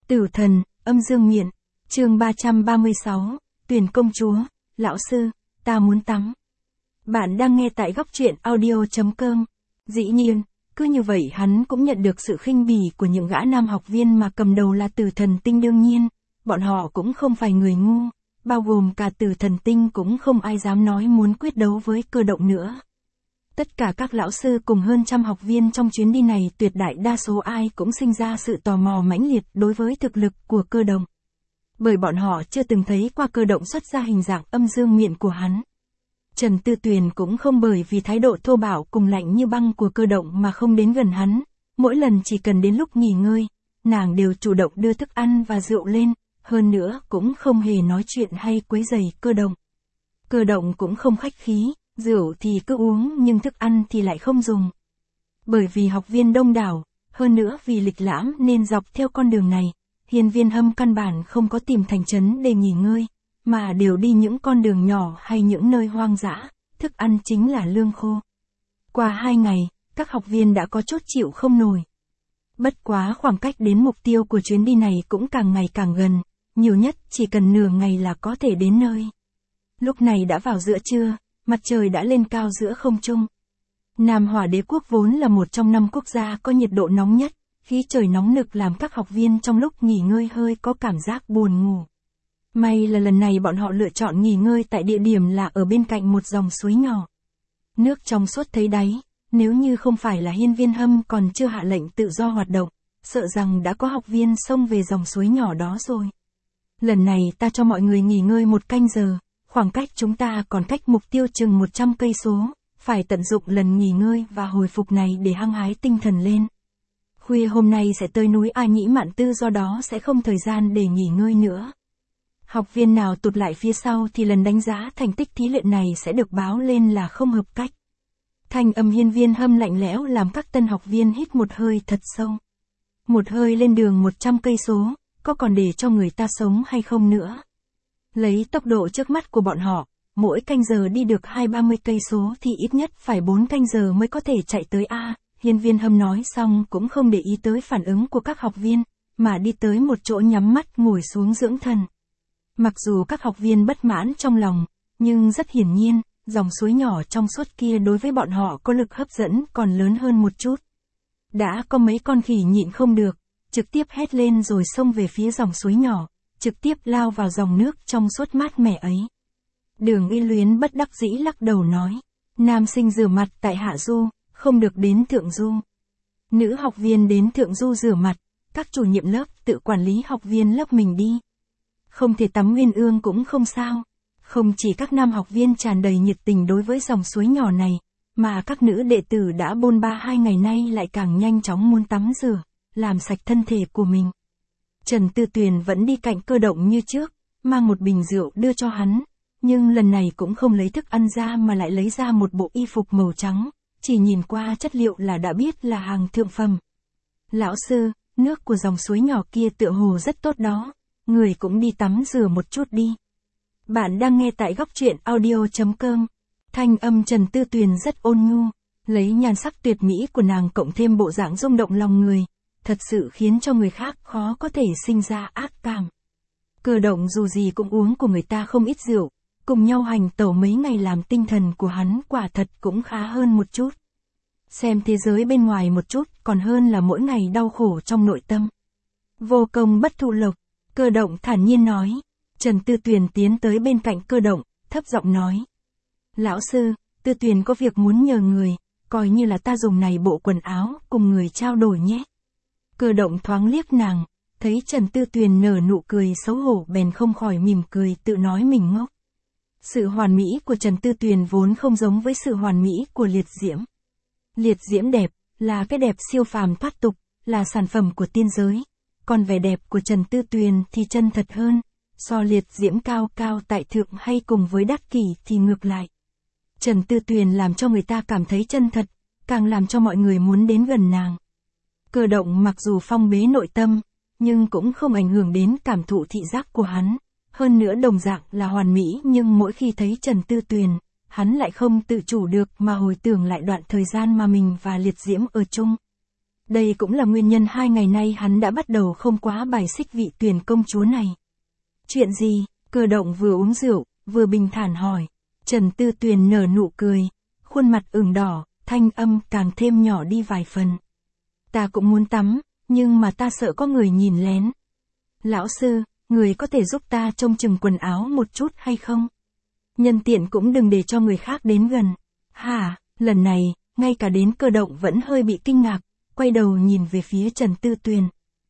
Tử thần, âm dương miện, chương 336, tuyển công chúa, lão sư, ta muốn tắm. Bạn đang nghe tại góc truyện audio.com. Dĩ nhiên, cứ như vậy hắn cũng nhận được sự khinh bỉ của những gã nam học viên mà cầm đầu là Tử thần tinh. Đương nhiên, bọn họ cũng không phải người ngu, bao gồm cả Tử thần tinh cũng không ai dám nói muốn quyết đấu với Cơ Động nữa. Tất cả các lão sư cùng hơn trăm học viên trong chuyến đi này tuyệt đại đa số ai cũng sinh ra sự tò mò mãnh liệt đối với thực lực của Cơ Động. Bởi bọn họ chưa từng thấy qua Cơ Động xuất ra hình dạng âm dương miện của hắn. Trần Tư Tuyền cũng không bởi vì thái độ thô bạo cùng lạnh như băng của Cơ Động mà không đến gần hắn, mỗi lần chỉ cần đến lúc nghỉ ngơi, nàng đều chủ động đưa thức ăn và rượu lên, hơn nữa cũng không hề nói chuyện hay quấy rầy Cơ Động. Cơ Động cũng không khách khí. Rượu thì cứ uống nhưng thức ăn thì lại không dùng. Bởi vì học viên đông đảo, hơn nữa vì lịch lãm nên dọc theo con đường này, Hiên Viên Hâm căn bản không có tìm thành trấn để nghỉ ngơi, mà đều đi những con đường nhỏ hay những nơi hoang dã, thức ăn chính là lương khô. Qua 2 ngày, các học viên đã có chút chịu không nổi. Bất quá khoảng cách đến mục tiêu của chuyến đi này cũng càng ngày càng gần, nhiều nhất chỉ cần nửa ngày là có thể đến nơi. Lúc này đã vào giữa trưa. Mặt trời đã lên cao giữa không trung. Nam Hỏa Đế quốc vốn là một trong 5 quốc gia có nhiệt độ nóng nhất, khí trời nóng nực làm các học viên trong lúc nghỉ ngơi hơi có cảm giác buồn ngủ. May là lần này bọn họ lựa chọn nghỉ ngơi tại địa điểm là ở bên cạnh một dòng suối nhỏ. Nước trong suốt thấy đáy, nếu như không phải là Hiên Viên Hâm còn chưa hạ lệnh tự do hoạt động, sợ rằng đã có học viên xông về dòng suối nhỏ đó rồi. Lần này ta cho mọi người nghỉ ngơi 1 canh giờ. Khoảng cách chúng ta còn cách mục tiêu chừng 100 cây số, phải tận dụng lần nghỉ ngơi và hồi phục này để hăng hái tinh thần lên. Khuya hôm nay sẽ tới núi A Nhĩ Mạn Tư, do đó sẽ không thời gian để nghỉ ngơi nữa. Học viên nào tụt lại phía sau thì lần đánh giá thành tích thí luyện này sẽ được báo lên là không hợp cách. Thanh âm Hiên Viên Hâm lạnh lẽo làm các tân học viên hít một hơi thật sâu. Một hơi lên đường 100 cây số, có còn để cho người ta sống hay không nữa? Lấy tốc độ trước mắt của bọn họ, mỗi canh giờ đi được 20-30 cây số thì ít nhất phải 4 canh giờ mới có thể chạy tới A. Hiên Viên Hâm nói xong cũng không để ý tới phản ứng của các học viên, mà đi tới một chỗ nhắm mắt ngồi xuống dưỡng thần. Mặc dù các học viên bất mãn trong lòng, nhưng rất hiển nhiên, dòng suối nhỏ trong suốt kia đối với bọn họ có lực hấp dẫn còn lớn hơn một chút. Đã có mấy con khỉ nhịn không được, trực tiếp hét lên rồi xông về phía dòng suối nhỏ. Trực tiếp lao vào dòng nước trong suốt mát mẻ ấy. Đường Y Luyến bất đắc dĩ lắc đầu nói, nam sinh rửa mặt tại hạ du, không được đến thượng du. Nữ học viên đến thượng du rửa mặt, các chủ nhiệm lớp tự quản lý học viên lớp mình đi. Không thể tắm Nguyên Ương cũng không sao. Không chỉ các nam học viên tràn đầy nhiệt tình đối với dòng suối nhỏ này, mà các nữ đệ tử đã bôn ba 2 ngày nay lại càng nhanh chóng muốn tắm rửa, làm sạch thân thể của mình. Trần Tư Tuyền vẫn đi cạnh Cơ Động như trước, mang một bình rượu đưa cho hắn, nhưng lần này cũng không lấy thức ăn ra mà lại lấy ra một bộ y phục màu trắng, chỉ nhìn qua chất liệu là đã biết là hàng thượng phẩm. Lão sư, nước của dòng suối nhỏ kia tựa hồ rất tốt đó, người cũng đi tắm rửa một chút đi. Bạn đang nghe tại góc truyện audio.com, thanh âm Trần Tư Tuyền rất ôn nhu, lấy nhan sắc tuyệt mỹ của nàng cộng thêm bộ dạng rung động lòng người. Thật sự khiến cho người khác khó có thể sinh ra ác cảm. Cơ Động dù gì cũng uống của người ta không ít rượu, cùng nhau hành tẩu mấy ngày làm tinh thần của hắn quả thật cũng khá hơn một chút. Xem thế giới bên ngoài một chút còn hơn là mỗi ngày đau khổ trong nội tâm. Vô công bất thụ lộc, Cơ Động thản nhiên nói. Trần Tư Tuyền tiến tới bên cạnh Cơ Động, thấp giọng nói. Lão sư, Tư Tuyền có việc muốn nhờ người, coi như là ta dùng này bộ quần áo cùng người trao đổi nhé. Cơ Động thoáng liếc nàng, thấy Trần Tư Tuyền nở nụ cười xấu hổ bèn không khỏi mỉm cười tự nói mình ngốc. Sự hoàn mỹ của Trần Tư Tuyền vốn không giống với sự hoàn mỹ của Liệt Diễm. Liệt Diễm đẹp, là cái đẹp siêu phàm thoát tục, là sản phẩm của tiên giới. Còn vẻ đẹp của Trần Tư Tuyền thì chân thật hơn, so Liệt Diễm cao cao tại thượng hay cùng với đắc kỷ thì ngược lại. Trần Tư Tuyền làm cho người ta cảm thấy chân thật, càng làm cho mọi người muốn đến gần nàng. Cơ Động mặc dù phong bế nội tâm, nhưng cũng không ảnh hưởng đến cảm thụ thị giác của hắn. Hơn nữa đồng dạng là hoàn mỹ nhưng mỗi khi thấy Trần Tư Tuyền, hắn lại không tự chủ được mà hồi tưởng lại đoạn thời gian mà mình và Liệt Diễm ở chung. Đây cũng là nguyên nhân 2 ngày nay hắn đã bắt đầu không quá bài xích vị Tuyền công chúa này. Chuyện gì? Cơ động vừa uống rượu, vừa bình thản hỏi. Trần Tư Tuyền nở nụ cười, khuôn mặt ửng đỏ, thanh âm càng thêm nhỏ đi vài phần. Ta cũng muốn tắm, nhưng mà ta sợ có người nhìn lén. Lão sư, người có thể giúp ta trông chừng quần áo một chút hay không? Nhân tiện cũng đừng để cho người khác đến gần. Hả, lần này, ngay cả đến Cơ động vẫn hơi bị kinh ngạc, quay đầu nhìn về phía Trần Tư Tuyền.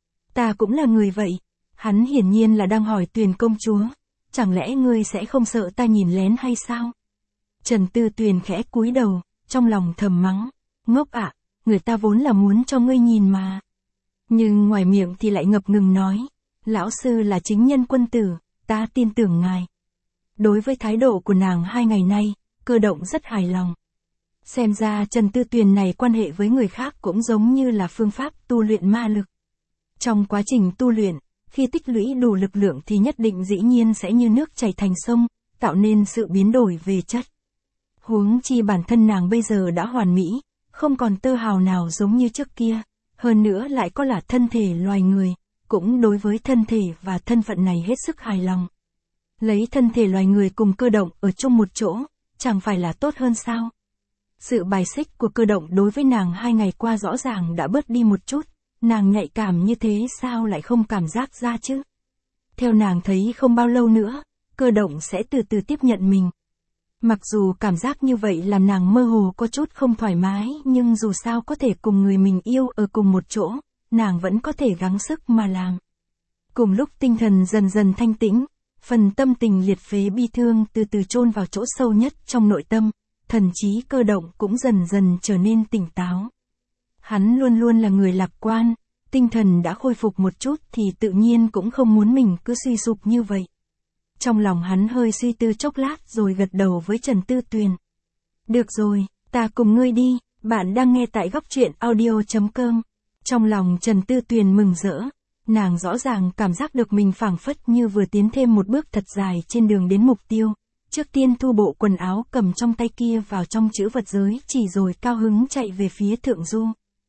Ta cũng là người vậy. Hắn hiển nhiên là đang hỏi Tuyền công chúa. Chẳng lẽ ngươi sẽ không sợ ta nhìn lén hay sao? Trần Tư Tuyền khẽ cúi đầu, trong lòng thầm mắng. Ngốc ạ, người ta vốn là muốn cho ngươi nhìn mà. Nhưng ngoài miệng thì lại ngập ngừng nói. Lão sư là chính nhân quân tử, ta tin tưởng ngài. Đối với thái độ của nàng 2 ngày nay, Cơ động rất hài lòng. Xem ra Trần Tư Tuyền này quan hệ với người khác cũng giống như là phương pháp tu luyện ma lực. Trong quá trình tu luyện, khi tích lũy đủ lực lượng thì nhất định dĩ nhiên sẽ như nước chảy thành sông, tạo nên sự biến đổi về chất. Huống chi bản thân nàng bây giờ đã hoàn mỹ, không còn tơ hào nào giống như trước kia, hơn nữa lại có là thân thể loài người, cũng đối với thân thể và thân phận này hết sức hài lòng. Lấy thân thể loài người cùng Cơ động ở chung một chỗ, chẳng phải là tốt hơn sao? Sự bài xích của Cơ động đối với nàng 2 ngày qua rõ ràng đã bớt đi một chút, nàng nhạy cảm như thế sao lại không cảm giác ra chứ? Theo nàng thấy không bao lâu nữa, Cơ động sẽ từ từ tiếp nhận mình. Mặc dù cảm giác như vậy làm nàng mơ hồ có chút không thoải mái, nhưng dù sao có thể cùng người mình yêu ở cùng một chỗ, nàng vẫn có thể gắng sức mà làm. Cùng lúc tinh thần dần dần thanh tĩnh, phần tâm tình liệt phế bi thương từ từ chôn vào chỗ sâu nhất trong nội tâm, thần trí Cơ động cũng dần dần trở nên tỉnh táo. Hắn luôn luôn là người lạc quan, tinh thần đã khôi phục một chút thì tự nhiên cũng không muốn mình cứ suy sụp như vậy. Trong lòng hắn hơi suy tư chốc lát rồi gật đầu với Trần Tư Tuyền. Được rồi, ta cùng ngươi đi, bạn đang nghe tại góc truyện audio.com. Trong lòng Trần Tư Tuyền mừng rỡ, nàng rõ ràng cảm giác được mình phảng phất như vừa tiến thêm một bước thật dài trên đường đến mục tiêu. Trước tiên thu bộ quần áo cầm trong tay kia vào trong trữ vật giới chỉ rồi cao hứng chạy về phía Thượng Du.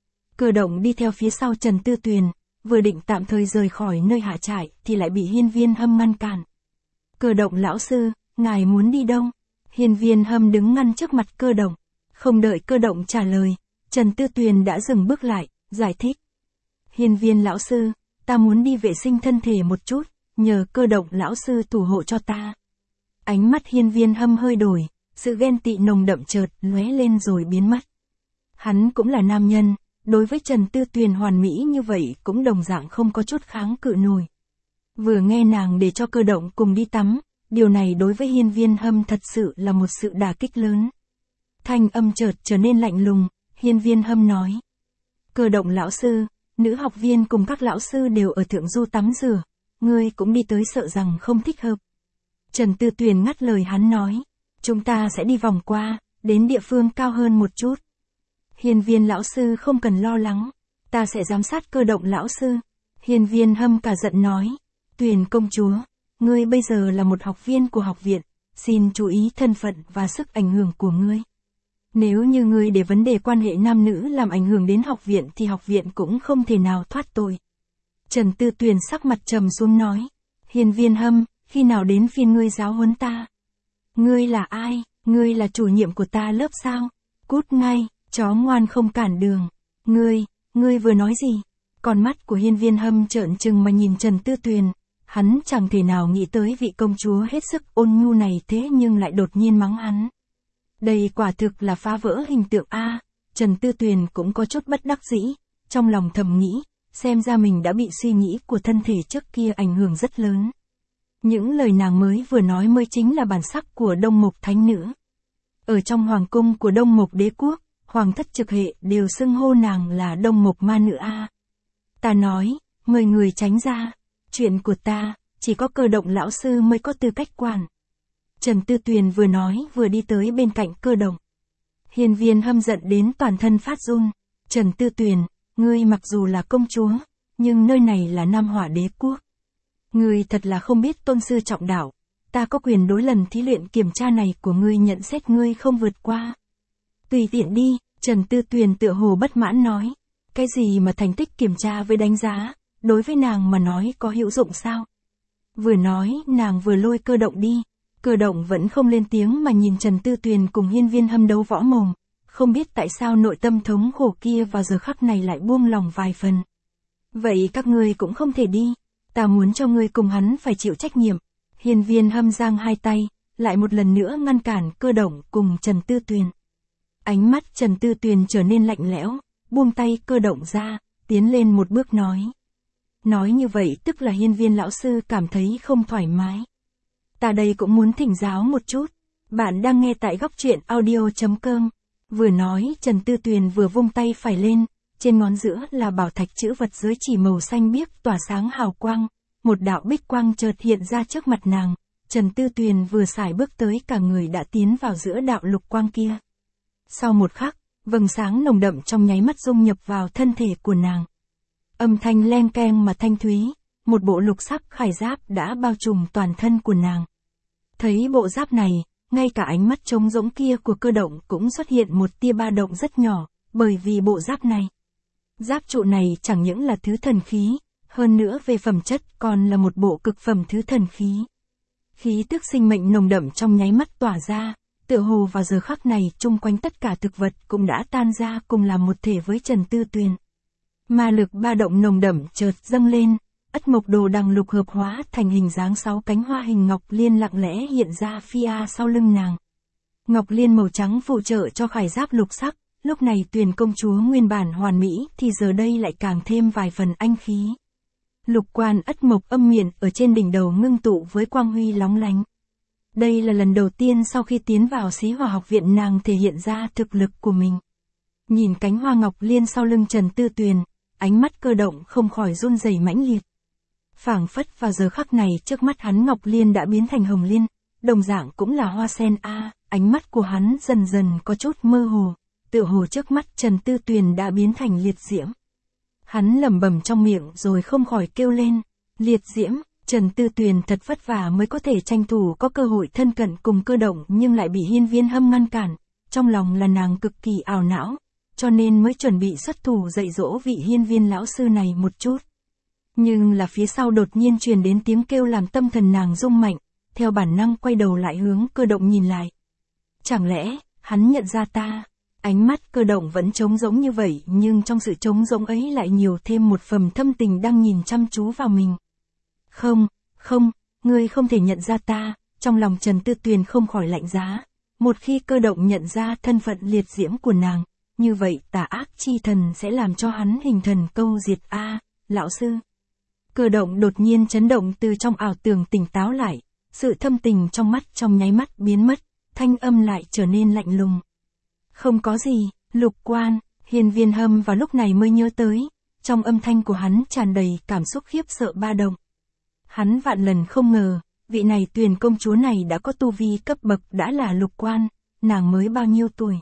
Cơ động đi theo phía sau Trần Tư Tuyền, vừa định tạm thời rời khỏi nơi hạ trại thì lại bị Hiên Viên Hâm ngăn cản. Cơ động lão sư, ngài muốn đi đâu? Hiên Viên Hâm đứng ngăn trước mặt Cơ động. Không đợi Cơ động trả lời, Trần Tư Tuyền đã dừng bước lại, giải thích. Hiên Viên lão sư, ta muốn đi vệ sinh thân thể một chút, nhờ Cơ động lão sư thủ hộ cho ta. Ánh mắt Hiên Viên Hâm hơi đổi, sự ghen tị nồng đậm chợt lóe lên rồi biến mất. Hắn cũng là nam nhân, đối với Trần Tư Tuyền hoàn mỹ như vậy cũng đồng dạng không có chút kháng cự nổi. Vừa nghe nàng để cho Cơ động cùng đi tắm, điều này đối với Hiên Viên Hâm thật sự là một sự đả kích lớn. Thanh âm chợt trở nên lạnh lùng, Hiên Viên Hâm nói. Cơ động lão sư, nữ học viên cùng các lão sư đều ở Thượng Du tắm rửa, ngươi cũng đi tới sợ rằng không thích hợp. Trần Tư Tuyền ngắt lời hắn nói, chúng ta sẽ đi vòng qua, đến địa phương cao hơn một chút. Hiên Viên lão sư không cần lo lắng, ta sẽ giám sát Cơ động lão sư. Hiên Viên Hâm cả giận nói, Tuyền công chúa, ngươi bây giờ là một học viên của học viện, xin chú ý thân phận và sức ảnh hưởng của ngươi. Nếu như ngươi để vấn đề quan hệ nam nữ làm ảnh hưởng đến học viện thì học viện cũng không thể nào thoát tội. Trần Tư Tuyền sắc mặt trầm xuống nói, Hiên Viên Hâm, khi nào đến phiên ngươi giáo huấn ta? Ngươi là ai? Ngươi là chủ nhiệm của ta lớp sao? Cút ngay, chó ngoan không cản đường. Ngươi vừa nói gì? Con mắt của Hiên Viên Hâm trợn trừng mà nhìn Trần Tư Tuyền. Hắn chẳng thể nào nghĩ tới vị công chúa hết sức ôn nhu này thế nhưng lại đột nhiên mắng hắn. Đây quả thực là phá vỡ hình tượng A. Trần Tư Tuyền cũng có chút bất đắc dĩ, trong lòng thầm nghĩ, xem ra mình đã bị suy nghĩ của thân thể trước kia ảnh hưởng rất lớn. Những lời nàng mới vừa nói mới chính là bản sắc của Đông Mộc thánh nữ. Ở trong hoàng cung của Đông Mộc đế quốc, hoàng thất trực hệ đều xưng hô nàng là Đông Mộc ma nữ A. Ta nói, mời người tránh ra, chuyện của ta, chỉ có Cơ động lão sư mới có tư cách quản. Trần Tư Tuyền vừa nói vừa đi tới bên cạnh Cơ động. Hiên Viên Hâm giận đến toàn thân phát run. Trần Tư Tuyền, ngươi mặc dù là công chúa, nhưng nơi này là Nam Hỏa đế quốc. Ngươi thật là không biết tôn sư trọng đạo, ta có quyền đối lần thí luyện kiểm tra này của ngươi nhận xét ngươi không vượt qua. Tùy tiện đi, Trần Tư Tuyền tựa hồ bất mãn nói. Cái gì mà thành tích kiểm tra với đánh giá, đối với nàng mà nói có hữu dụng sao? Vừa nói, nàng vừa lôi Cơ Động đi. Cơ Động vẫn không lên tiếng mà nhìn Trần Tư Tuyền cùng Hiên Viên Hâm đấu võ mồm, không biết tại sao nội tâm thống khổ kia vào giờ khắc này lại buông lòng vài phần. Vậy các ngươi cũng không thể đi, ta muốn cho ngươi cùng hắn phải chịu trách nhiệm. Hiên Viên Hâm giang hai tay, lại một lần nữa ngăn cản Cơ Động cùng Trần Tư Tuyền. Ánh mắt Trần Tư Tuyền trở nên lạnh lẽo, buông tay Cơ Động ra, tiến lên một bước nói. Nói như vậy tức là Hiên Viên lão sư cảm thấy không thoải mái. Ta đây cũng muốn thỉnh giáo một chút. Bạn đang nghe tại góc truyện audio.com. Vừa nói Trần Tư Tuyền vừa vung tay phải lên, trên ngón giữa là bảo thạch chữ vật giới chỉ màu xanh biếc tỏa sáng hào quang, một đạo bích quang chợt hiện ra trước mặt nàng, Trần Tư Tuyền vừa sải bước tới cả người đã tiến vào giữa đạo lục quang kia. Sau một khắc, vầng sáng nồng đậm trong nháy mắt dung nhập vào thân thể của nàng. Âm thanh len keng mà thanh thúy, một bộ lục sắc khải giáp đã bao trùm toàn thân của nàng. Thấy bộ giáp này, ngay cả ánh mắt trống rỗng kia của Cơ Động cũng xuất hiện một tia ba động rất nhỏ, bởi vì bộ giáp này. Giáp trụ này chẳng những là thứ thần khí, hơn nữa về phẩm chất còn là một bộ cực phẩm thứ thần khí. Khí tức sinh mệnh nồng đậm trong nháy mắt tỏa ra, tựa hồ vào giờ khắc này chung quanh tất cả thực vật cũng đã tan ra cùng làm một thể với Trần Tư Tuyền. Ma lực ba động nồng đậm chợt dâng lên, Ất Mộc Đồ Đằng lục hợp hóa thành hình dáng 6 cánh hoa hình ngọc liên lặng lẽ hiện ra phía sau lưng nàng. Ngọc liên màu trắng phụ trợ cho khải giáp lục sắc, lúc này Tuyền công chúa nguyên bản hoàn mỹ thì giờ đây lại càng thêm vài phần anh khí. Lục quan Ất Mộc âm miện ở trên đỉnh đầu ngưng tụ với quang huy lóng lánh. Đây là lần đầu tiên sau khi tiến vào Xí Hỏa học viện nàng thể hiện ra thực lực của mình. Nhìn cánh hoa ngọc liên sau lưng Trần Tư Tuyền, ánh mắt Cơ Động không khỏi run rẩy mãnh liệt. Phảng phất vào giờ khắc này trước mắt hắn ngọc liên đã biến thành hồng liên, đồng dạng cũng là hoa sen ánh mắt của hắn dần dần có chút mơ hồ, tựa hồ trước mắt Trần Tư Tuyền đã biến thành liệt diễm. Hắn lẩm bẩm trong miệng rồi không khỏi kêu lên, liệt diễm. Trần Tư Tuyền thật vất vả mới có thể tranh thủ có cơ hội thân cận cùng Cơ Động nhưng lại bị Hiên Viên Hâm ngăn cản, trong lòng là nàng cực kỳ ảo não, cho nên mới chuẩn bị xuất thủ dạy dỗ vị Hiên Viên lão sư này một chút. Nhưng là phía sau đột nhiên truyền đến tiếng kêu làm tâm thần nàng rung mạnh, theo bản năng quay đầu lại hướng Cơ Động nhìn lại. Chẳng lẽ, hắn nhận ra ta? Ánh mắt Cơ Động vẫn trống rỗng như vậy nhưng trong sự trống rỗng ấy lại nhiều thêm một phần thâm tình đang nhìn chăm chú vào mình. Không, ngươi không thể nhận ra ta, trong lòng Trần Tư Tuyền không khỏi lạnh giá. Một khi Cơ Động nhận ra thân phận liệt diễm của nàng, như vậy tà ác chi thần sẽ làm cho hắn hình thần câu diệt lão sư. Cơ Động đột nhiên chấn động từ trong ảo tưởng tỉnh táo lại, sự thâm tình trong mắt trong nháy mắt biến mất, thanh âm lại trở nên lạnh lùng. Không có gì, Lục quan, Hiên Viên Hâm vào lúc này mới nhớ tới, trong âm thanh của hắn tràn đầy cảm xúc khiếp sợ ba động. Hắn vạn lần không ngờ, vị này Tuyền công chúa này đã có tu vi cấp bậc đã là lục quan, nàng mới bao nhiêu tuổi?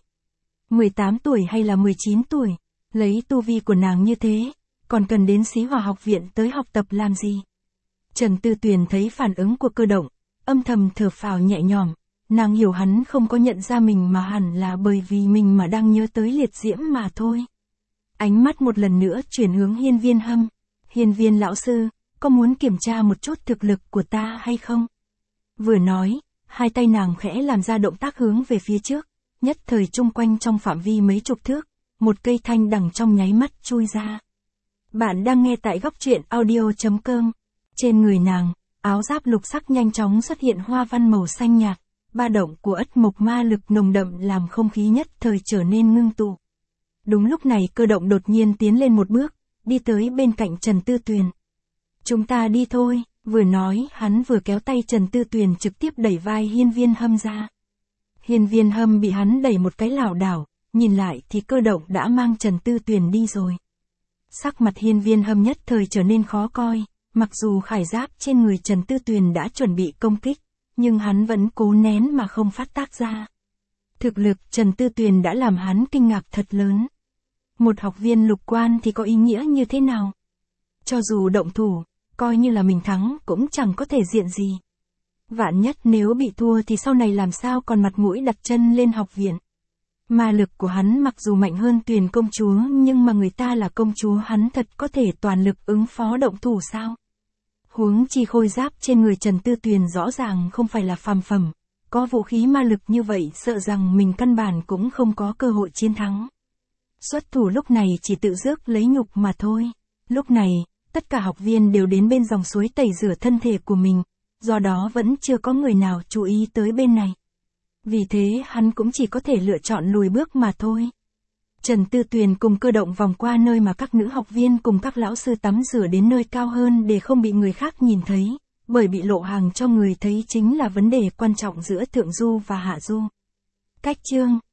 18 tuổi hay là 19 tuổi? Lấy tu vi của nàng như thế, còn cần đến Xí Hỏa học viện tới học tập làm gì? Trần Tư Tuyền thấy phản ứng của Cơ Động, âm thầm thở phào nhẹ nhõm, nàng hiểu hắn không có nhận ra mình mà hẳn là bởi vì mình mà đang nhớ tới liệt diễm mà thôi. Ánh mắt một lần nữa chuyển hướng Hiên Viên Hâm. Hiên Viên lão sư, có muốn kiểm tra một chút thực lực của ta hay không? Vừa nói, hai tay nàng khẽ làm ra động tác hướng về phía trước, nhất thời chung quanh trong phạm vi mấy chục thước, một cây thanh đằng trong nháy mắt chui ra. Bạn đang nghe tại góc truyện audio.com. Trên người nàng, áo giáp lục sắc nhanh chóng xuất hiện hoa văn màu xanh nhạt, ba động của Ất Mộc ma lực nồng đậm làm không khí nhất thời trở nên ngưng tụ. Đúng lúc này Cơ Động đột nhiên tiến lên một bước, đi tới bên cạnh Trần Tư Tuyền. Chúng ta đi thôi, vừa nói hắn vừa kéo tay Trần Tư Tuyền trực tiếp đẩy vai Hiên Viên Hâm ra. Hiên Viên Hâm bị hắn đẩy một cái lảo đảo, nhìn lại thì Cơ Động đã mang Trần Tư Tuyền đi rồi. Sắc mặt Hiên Viên Hâm nhất thời trở nên khó coi, mặc dù khải giáp trên người Trần Tư Tuyền đã chuẩn bị công kích, nhưng hắn vẫn cố nén mà không phát tác ra. Thực lực Trần Tư Tuyền đã làm hắn kinh ngạc thật lớn. Một học viên lục quan thì có ý nghĩa như thế nào? Cho dù động thủ, coi như là mình thắng cũng chẳng có thể diện gì. Vạn nhất nếu bị thua thì sau này làm sao còn mặt mũi đặt chân lên học viện. Ma lực của hắn mặc dù mạnh hơn Tuyền công chúa nhưng mà người ta là công chúa, hắn thật có thể toàn lực ứng phó động thủ sao? Huống chi khôi giáp trên người Trần Tư Tuyền rõ ràng không phải là phàm phẩm, có vũ khí ma lực như vậy sợ rằng mình căn bản cũng không có cơ hội chiến thắng. Xuất thủ lúc này chỉ tự rước lấy nhục mà thôi. Lúc này, tất cả học viên đều đến bên dòng suối tẩy rửa thân thể của mình, do đó vẫn chưa có người nào chú ý tới bên này. Vì thế hắn cũng chỉ có thể lựa chọn lùi bước mà thôi. Trần Tư Tuyền cùng Cơ Động vòng qua nơi mà các nữ học viên cùng các lão sư tắm rửa đến nơi cao hơn để không bị người khác nhìn thấy, bởi bị lộ hàng cho người thấy chính là vấn đề quan trọng giữa Thượng Du và Hạ Du. Cách chương